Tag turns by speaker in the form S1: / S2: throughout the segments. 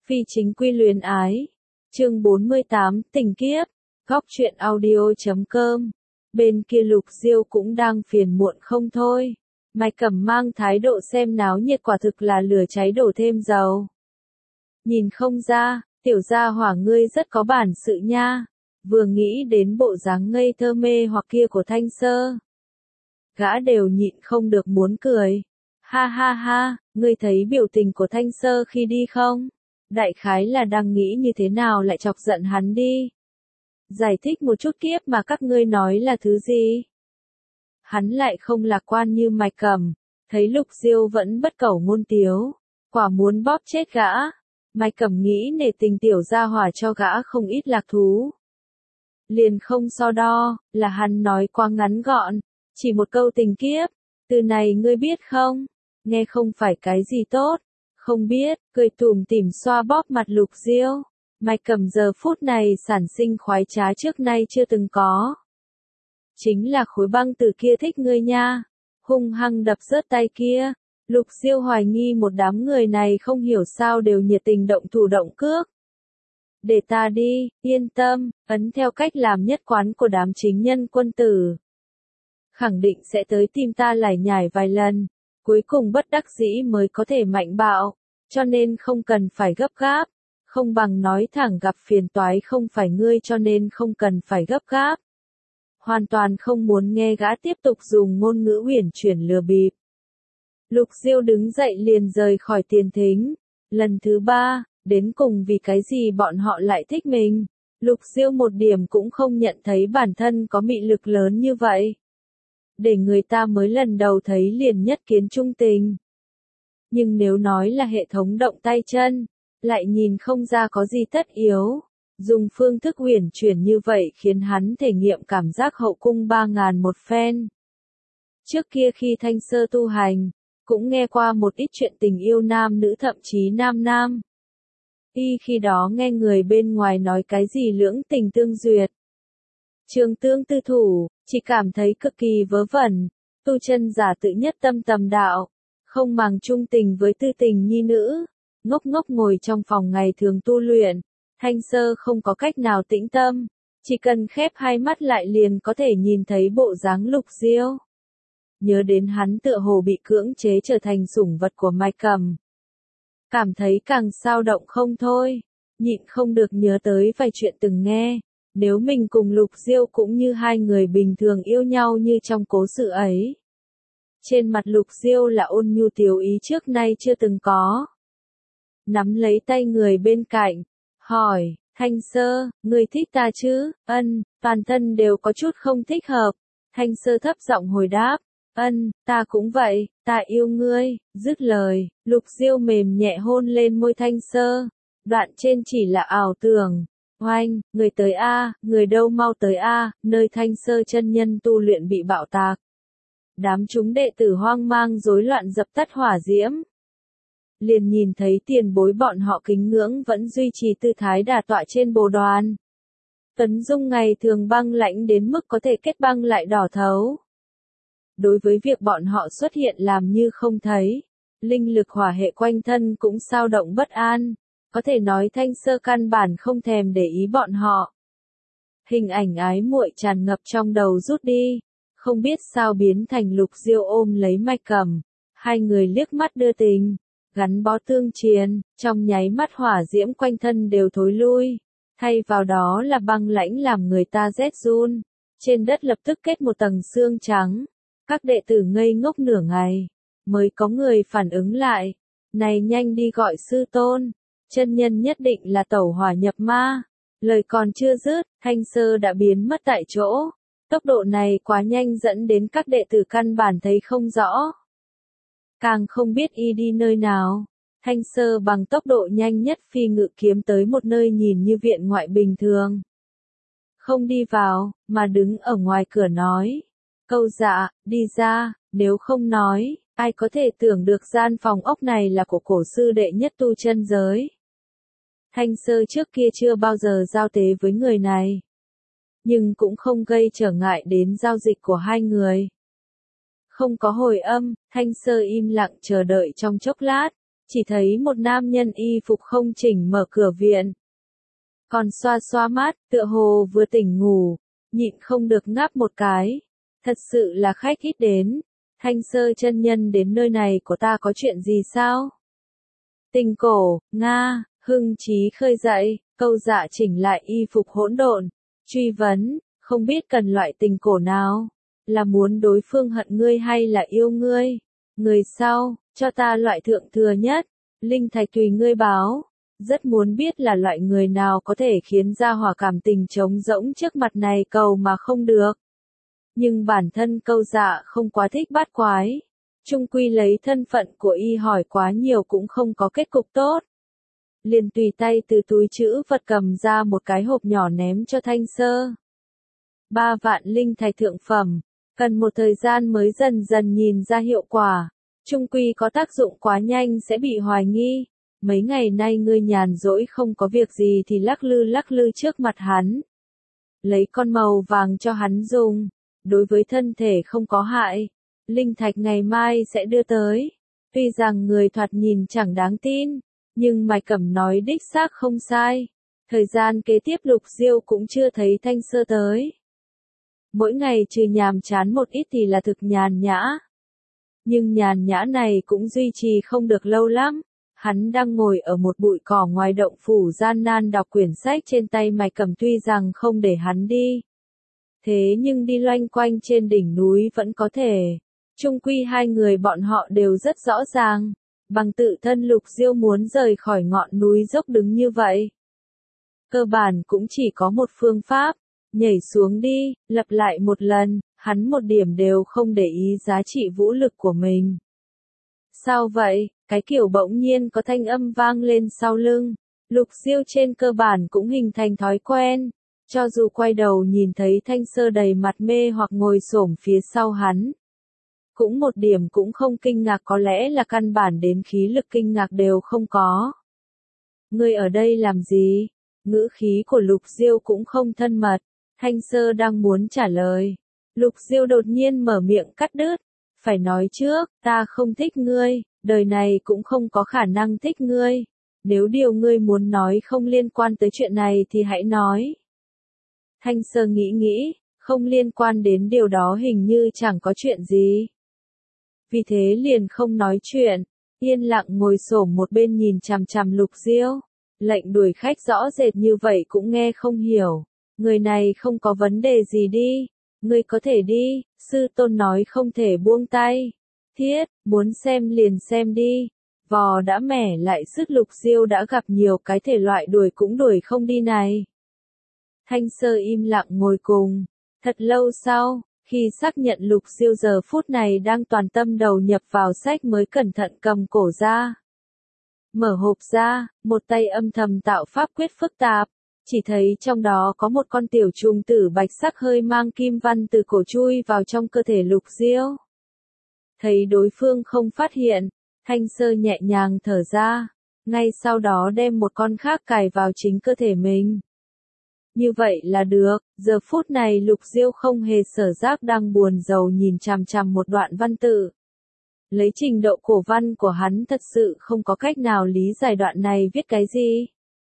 S1: Phi chính quy luyến ái. Chương 48, tình kiếp. Góc truyện audio.com. Bên kia Lục Diêu cũng đang phiền muộn không thôi. Mai Cẩm mang thái độ xem náo nhiệt quả thực là lửa cháy đổ thêm dầu. Nhìn không ra, tiểu gia hỏa ngươi rất có bản sự nha. Vừa nghĩ đến bộ dáng ngây thơ mê hoặc kia của Thanh Sơ, gã đều nhịn không được muốn cười. Ha ha ha, ngươi thấy biểu tình của Thanh Sơ khi đi không? Đại khái là đang nghĩ như thế nào lại chọc giận hắn đi. Giải thích một chút kiếp mà các ngươi nói là thứ gì? Hắn lại không lạc quan như Mai Cẩm, thấy Lục Diêu vẫn bất cẩu ngôn tiếu, quả muốn bóp chết gã. Mai Cẩm nghĩ nể tình tiểu gia hỏa cho gã không ít lạc thú. Liền không so đo, là hắn nói quá ngắn gọn, chỉ một câu tình kiếp, từ này ngươi biết không? Nghe không phải cái gì tốt. Không biết, cười tủm tỉm xoa bóp mặt Lục Diêu. Mai Cẩm giờ phút này sản sinh khoái trá trước nay chưa từng có. Chính là khối băng từ kia thích ngươi nha. Hung hăng đập rớt tay kia. Lục Diêu hoài nghi một đám người này không hiểu sao đều nhiệt tình động thủ động cước. Để ta đi, yên tâm, ấn theo cách làm nhất quán của đám chính nhân quân tử. Khẳng định sẽ tới tìm ta lải nhải vài lần. Cuối cùng bất đắc dĩ mới có thể mạnh bạo, cho nên không cần phải gấp gáp, không bằng nói thẳng gặp phiền toái không phải ngươi cho nên không cần phải gấp gáp. Hoàn toàn không muốn nghe gã tiếp tục dùng ngôn ngữ uyển chuyển lừa bịp. Lục Diêu đứng dậy liền rời khỏi tiền thính. Lần thứ 3, đến cùng vì cái gì bọn họ lại thích mình. Lục Diêu một điểm cũng không nhận thấy bản thân có mị lực lớn như vậy. Để người ta mới lần đầu thấy liền nhất kiến trung tình. Nhưng nếu nói là hệ thống động tay chân, lại nhìn không ra có gì tất yếu. Dùng phương thức uyển chuyển như vậy khiến hắn thể nghiệm cảm giác hậu cung 3.000 một phen. Trước kia khi Thanh Sơ tu hành, cũng nghe qua một ít chuyện tình yêu nam nữ thậm chí nam nam. Y khi đó nghe người bên ngoài nói cái gì lưỡng tình tương duyệt. Trường tương tư thủ, chỉ cảm thấy cực kỳ vớ vẩn, tu chân giả tự nhất tâm tầm đạo, không màng chung tình với tư tình nhi nữ, ngốc ngốc ngồi trong phòng ngày thường tu luyện, Thanh Sơ không có cách nào tĩnh tâm, chỉ cần khép hai mắt lại liền có thể nhìn thấy bộ dáng Lục Diêu. Nhớ đến hắn tựa hồ bị cưỡng chế trở thành sủng vật của Mai Cẩm. Cảm thấy càng sao động không thôi, nhịn không được nhớ tới vài chuyện từng nghe. Nếu mình cùng Lục Diêu cũng như hai người bình thường yêu nhau như trong cố sự ấy. Trên mặt Lục Diêu là ôn nhu tiếu ý trước nay chưa từng có. Nắm lấy tay người bên cạnh, hỏi, Thanh Sơ, ngươi thích ta chứ? Ân, toàn thân đều có chút không thích hợp. Thanh Sơ thấp giọng hồi đáp, ân, ta cũng vậy, ta yêu ngươi. Dứt lời, Lục Diêu mềm nhẹ hôn lên môi Thanh Sơ. Đoạn trên chỉ là ảo tưởng. Oanh, người tới a, người đâu mau tới a, nơi Thanh Sơ chân nhân tu luyện bị bạo tạc. Đám chúng đệ tử hoang mang rối loạn dập tắt hỏa diễm. Liền nhìn thấy tiền bối bọn họ kính ngưỡng vẫn duy trì tư thái đả tọa trên bồ đoàn. Tấn Dung ngày thường băng lãnh đến mức có thể kết băng lại đỏ thấu. Đối với việc bọn họ xuất hiện làm như không thấy, linh lực hỏa hệ quanh thân cũng xao động bất an. Có thể nói Thanh Sơ căn bản không thèm để ý bọn họ. Hình ảnh ái muội tràn ngập trong đầu rút đi, không biết sao biến thành Lục Diêu ôm lấy Mai Cẩm, hai người liếc mắt đưa tình, gắn bó tương triền, trong nháy mắt hỏa diễm quanh thân đều thối lui, thay vào đó là băng lãnh làm người ta rét run, trên đất lập tức kết một tầng sương trắng, các đệ tử ngây ngốc nửa ngày, mới có người phản ứng lại, này nhanh đi gọi sư tôn. Chân nhân nhất định là tẩu hỏa nhập ma. Lời còn chưa dứt, Thanh Sơ đã biến mất tại chỗ. Tốc độ này quá nhanh dẫn đến các đệ tử căn bản thấy không rõ. Càng không biết y đi nơi nào. Thanh Sơ bằng tốc độ nhanh nhất phi ngự kiếm tới một nơi nhìn như viện ngoại bình thường. Không đi vào, mà đứng ở ngoài cửa nói. Câu dạ, đi ra, nếu không nói, ai có thể tưởng được gian phòng ốc này là của cổ sư đệ nhất tu chân giới. Thanh Sơ trước kia chưa bao giờ giao tế với người này. Nhưng cũng không gây trở ngại đến giao dịch của hai người. Không có hồi âm, Thanh Sơ im lặng chờ đợi trong chốc lát. chỉ thấy một nam nhân y phục không chỉnh mở cửa viện. Còn xoa xoa mắt, tựa hồ vừa tỉnh ngủ, nhịn không được ngáp một cái. Thật sự là khách ít đến. Thanh Sơ chân nhân đến nơi này của ta có chuyện gì sao? Tình cổ, Nga, hưng trí khơi dậy, Câu Dạ chỉnh lại y phục hỗn độn, truy vấn, không biết cần loại tình cổ nào, là muốn đối phương hận ngươi hay là yêu ngươi? Người sau, cho ta loại thượng thừa nhất, linh thạch tùy ngươi báo, rất muốn biết là loại người nào có thể khiến gia hỏa cảm tình trống rỗng trước mặt này cầu mà không được. Nhưng bản thân Câu Dạ không quá thích bát quái. Chung quy lấy thân phận của y hỏi quá nhiều cũng không có kết cục tốt. Liền tùy tay từ túi trữ vật cầm ra một cái hộp nhỏ ném cho Thanh Sơ. 3 vạn linh thạch thượng phẩm, cần một thời gian mới dần dần nhìn ra hiệu quả. Chung quy có tác dụng quá nhanh sẽ bị hoài nghi. Mấy ngày nay ngươi nhàn rỗi không có việc gì thì lắc lư trước mặt hắn. Lấy con màu vàng cho hắn dùng, đối với thân thể không có hại. Linh thạch ngày mai sẽ đưa tới. Tuy rằng người thoạt nhìn chẳng đáng tin, nhưng Mạch Cẩm nói đích xác không sai. Thời gian kế tiếp Lục Diêu cũng chưa thấy Thanh Sơ tới. Mỗi ngày trừ nhàm chán một ít thì là thực nhàn nhã. Nhưng nhàn nhã này cũng duy trì không được lâu lắm. Hắn đang ngồi ở một bụi cỏ ngoài động phủ gian nan đọc quyển sách trên tay Mạch Cẩm, tuy rằng không để hắn đi. Thế nhưng đi loanh quanh trên đỉnh núi vẫn có thể. Chung quy hai người bọn họ đều rất rõ ràng. Bằng tự thân Lục Diêu muốn rời khỏi ngọn núi dốc đứng như vậy. Cơ bản cũng chỉ có một phương pháp. Nhảy xuống đi, lặp lại một lần, hắn một điểm đều không để ý giá trị vũ lực của mình. Sao vậy? Cái kiểu bỗng nhiên có thanh âm vang lên sau lưng. Lục Diêu trên cơ bản cũng hình thành thói quen. Cho dù quay đầu nhìn thấy Thanh Sơ đầy mặt mê hoặc ngồi xổm phía sau hắn. Cũng một điểm cũng không kinh ngạc, có lẽ là căn bản đến khí lực kinh ngạc đều không có. Ngươi ở đây làm gì? Ngữ khí của Lục Diêu cũng không thân mật. Thanh Sơ đang muốn trả lời. Lục Diêu đột nhiên mở miệng cắt đứt. Phải nói trước, ta không thích ngươi, đời này cũng không có khả năng thích ngươi. Nếu điều ngươi muốn nói không liên quan tới chuyện này thì hãy nói. Thanh Sơ nghĩ, không liên quan đến điều đó hình như chẳng có chuyện gì. Vì thế liền không nói chuyện, yên lặng ngồi xổm một bên nhìn chằm chằm Lục Diêu. Lệnh đuổi khách rõ rệt như vậy cũng nghe không hiểu. Người này không có vấn đề gì đi. Ngươi có thể đi, sư tôn nói không thể buông tay. Thiết, muốn xem liền xem đi. Vò đã mẻ lại sức Lục Diêu đã gặp nhiều cái thể loại đuổi cũng đuổi không đi này. Thanh Sơ im lặng ngồi cùng. Thật lâu sau, khi xác nhận Lục Diêu giờ phút này đang toàn tâm đầu nhập vào sách mới cẩn thận cầm cổ ra. Mở hộp ra, một tay âm thầm tạo pháp quyết phức tạp. Chỉ thấy trong đó có một con tiểu trùng tử bạch sắc hơi mang kim văn từ cổ chui vào trong cơ thể Lục Diêu. Thấy đối phương không phát hiện, Thanh Sơ nhẹ nhàng thở ra, ngay sau đó đem một con khác cài vào chính cơ thể mình. Như vậy là được, giờ phút này Lục Diêu không hề sở giác đang buồn rầu nhìn chằm chằm một đoạn văn tự. Lấy trình độ cổ văn của hắn thật sự không có cách nào lý giải đoạn này viết cái gì.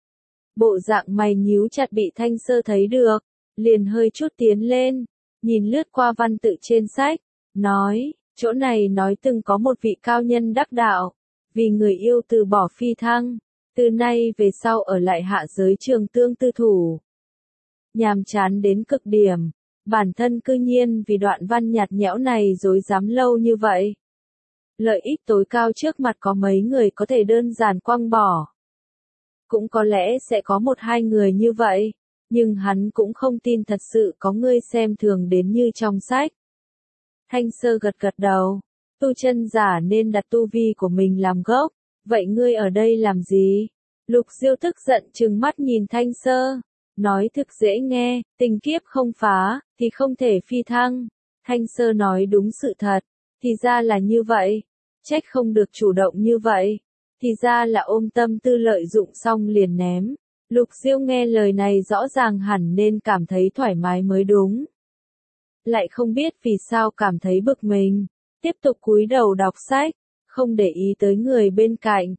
S1: Bộ dạng mày nhíu chặt bị Thanh Sơ thấy được, liền hơi chút tiến lên, nhìn lướt qua văn tự trên sách, nói, chỗ này nói từng có một vị cao nhân đắc đạo, vì người yêu từ bỏ phi thăng, từ nay về sau ở lại hạ giới Trường Tương tư thủ. Nhàm chán đến cực điểm, bản thân cư nhiên vì đoạn văn nhạt nhẽo này dối dám lâu như vậy. Lợi ích tối cao trước mặt có mấy người có thể đơn giản quăng bỏ. Cũng có lẽ sẽ có một hai người như vậy, nhưng hắn cũng không tin thật sự có người xem thường đến như trong sách. Thanh Sơ gật gật đầu, tu chân giả nên đặt tu vi của mình làm gốc, vậy ngươi ở đây làm gì? Lục Diêu tức giận trừng mắt nhìn Thanh Sơ, nói thực dễ nghe, tình kiếp không phá, thì không thể phi thăng. Thanh Sơ nói đúng sự thật, thì ra là như vậy, trách không được chủ động như vậy. Thì ra là ôm tâm tư lợi dụng xong liền ném. Lục Diêu nghe lời này rõ ràng hẳn nên cảm thấy thoải mái mới đúng. Lại không biết vì sao cảm thấy bực mình. Tiếp tục cúi đầu đọc sách, không để ý tới người bên cạnh,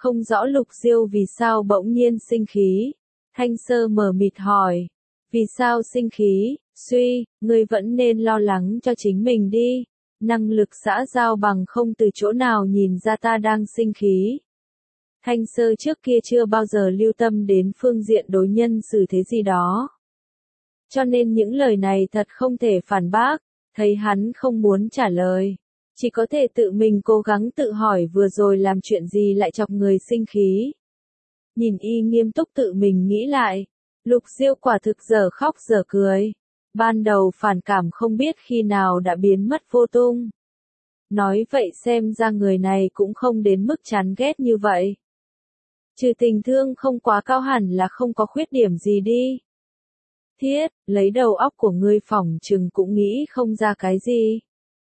S1: Không rõ Lục Diêu vì sao bỗng nhiên sinh khí. Thanh Sơ mờ mịt hỏi. Vì sao sinh khí, Suy, ngươi vẫn nên lo lắng cho chính mình đi. Năng lực xã giao bằng không từ chỗ nào nhìn ra ta đang sinh khí. Thanh Sơ trước kia chưa bao giờ lưu tâm đến phương diện đối nhân xử thế gì đó. Cho nên những lời này thật không thể phản bác, thấy hắn không muốn trả lời. Chỉ có thể tự mình cố gắng tự hỏi vừa rồi làm chuyện gì lại chọc người sinh khí. Nhìn y nghiêm túc tự mình nghĩ lại, Lục Diêu quả thực giờ khóc giờ cười. Ban đầu phản cảm không biết khi nào đã biến mất vô tung. Nói vậy xem ra người này cũng không đến mức chán ghét như vậy. Trừ tình thương không quá cao hẳn là không có khuyết điểm gì đi. Thiết, lấy đầu óc của ngươi phỏng chừng cũng nghĩ không ra cái gì.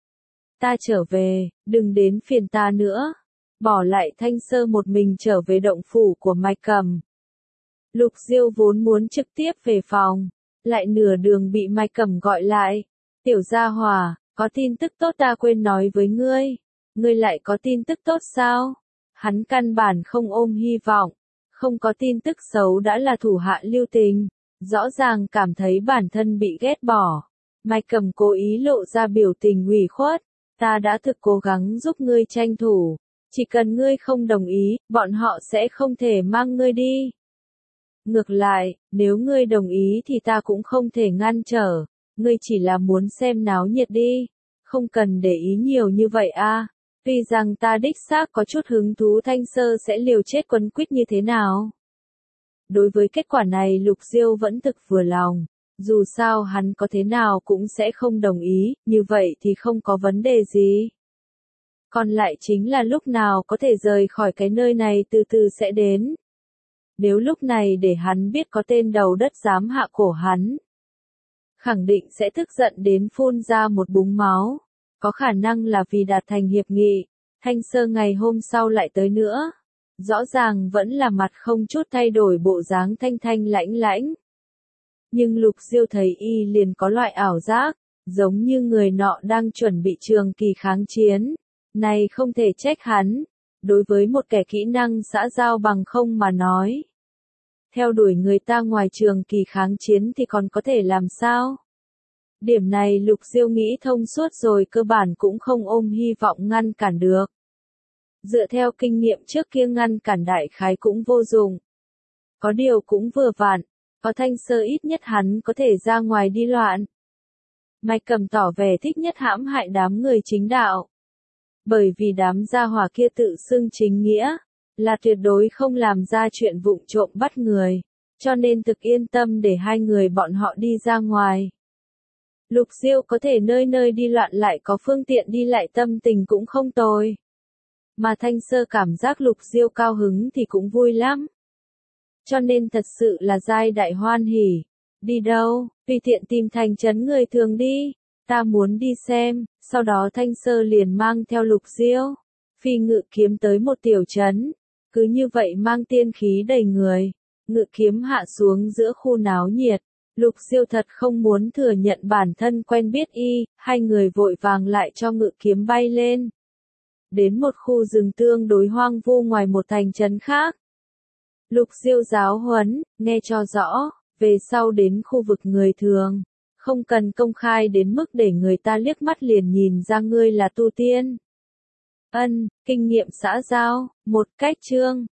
S1: Ta trở về, đừng đến phiền ta nữa. Bỏ lại Thanh Sơ một mình trở về động phủ của Mai Cầm. Lục Diêu vốn muốn trực tiếp về phòng, lại nửa đường bị Mai Cầm gọi lại. Tiểu Gia Hòa, có tin tức tốt ta quên nói với ngươi. Ngươi lại có tin tức tốt sao? Hắn căn bản không ôm hy vọng, không có tin tức xấu đã là thủ hạ lưu tình, rõ ràng cảm thấy bản thân bị ghét bỏ. Mai Cầm cố ý lộ ra biểu tình ủy khuất, ta đã thực cố gắng giúp ngươi tranh thủ, chỉ cần ngươi không đồng ý, bọn họ sẽ không thể mang ngươi đi. Ngược lại, nếu ngươi đồng ý thì ta cũng không thể ngăn trở, ngươi chỉ là muốn xem náo nhiệt đi, không cần để ý nhiều như vậy a. Tuy rằng ta đích xác có chút hứng thú Thanh Sơ sẽ liều chết quấn quýt như thế nào. Đối với kết quả này Lục Diêu vẫn thực vừa lòng, dù sao hắn có thế nào cũng sẽ không đồng ý, như vậy thì không có vấn đề gì. Còn lại chính là lúc nào có thể rời khỏi cái nơi này từ từ sẽ đến. Nếu lúc này để hắn biết có tên đầu đất dám hạ cổ hắn, khẳng định sẽ tức giận đến phun ra một búng máu. Có khả năng là vì đạt thành hiệp nghị, Thanh Sơ ngày hôm sau lại tới nữa. Rõ ràng vẫn là mặt không chút thay đổi bộ dáng thanh thanh lãnh lãnh. Nhưng Lục Diêu thấy y liền có loại ảo giác, giống như người nọ đang chuẩn bị trường kỳ kháng chiến. Này không thể trách hắn, đối với một kẻ kỹ năng xã giao bằng không mà nói. Theo đuổi người ta ngoài trường kỳ kháng chiến thì còn có thể làm sao? Điểm này Lục Diêu nghĩ thông suốt rồi cơ bản cũng không ôm hy vọng ngăn cản được. Dựa theo kinh nghiệm trước kia ngăn cản đại khái cũng vô dụng. Có điều cũng vừa vặn, có Thanh Sơ ít nhất hắn có thể ra ngoài đi loạn. Mai Cầm tỏ vẻ thích nhất hãm hại đám người chính đạo. Bởi vì đám gia hỏa kia tự xưng chính nghĩa, là tuyệt đối không làm ra chuyện vụng trộm bắt người, cho nên thực yên tâm để hai người bọn họ đi ra ngoài. Lục Diêu có thể nơi nơi đi loạn lại có phương tiện đi lại tâm tình cũng không tồi. Mà Thanh Sơ cảm giác Lục Diêu cao hứng thì cũng vui lắm. Cho nên thật sự là giai đại hoan hỉ. Đi đâu, tùy tiện tìm thành trấn người thường đi, ta muốn đi xem. Sau đó Thanh Sơ liền mang theo Lục Diêu, phi ngự kiếm tới một tiểu trấn. Cứ như vậy mang tiên khí đầy người, ngự kiếm hạ xuống giữa khu náo nhiệt. Lục Diêu thật không muốn thừa nhận bản thân quen biết y, hai người vội vàng lại cho ngự kiếm bay lên. Đến một khu rừng tương đối hoang vu ngoài một thành trấn khác. Lục Diêu giáo huấn, nghe cho rõ, về sau đến khu vực người thường, không cần công khai đến mức để người ta liếc mắt liền nhìn ra ngươi là tu tiên. Kinh nghiệm xã giao, một cách chương.